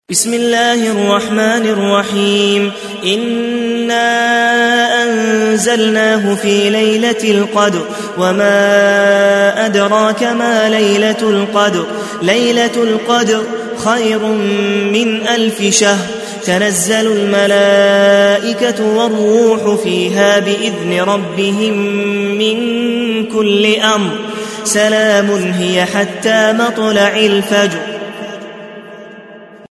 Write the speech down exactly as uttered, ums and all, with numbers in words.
بسم الله الرحمن الرحيم إنا أنزلناه في ليلة القدر وما أدراك ما ليلة القدر ليلة القدر خير من ألف شهر تنزل الملائكة والروح فيها بإذن ربهم من كل أمر سلام هي حتى مطلع الفجر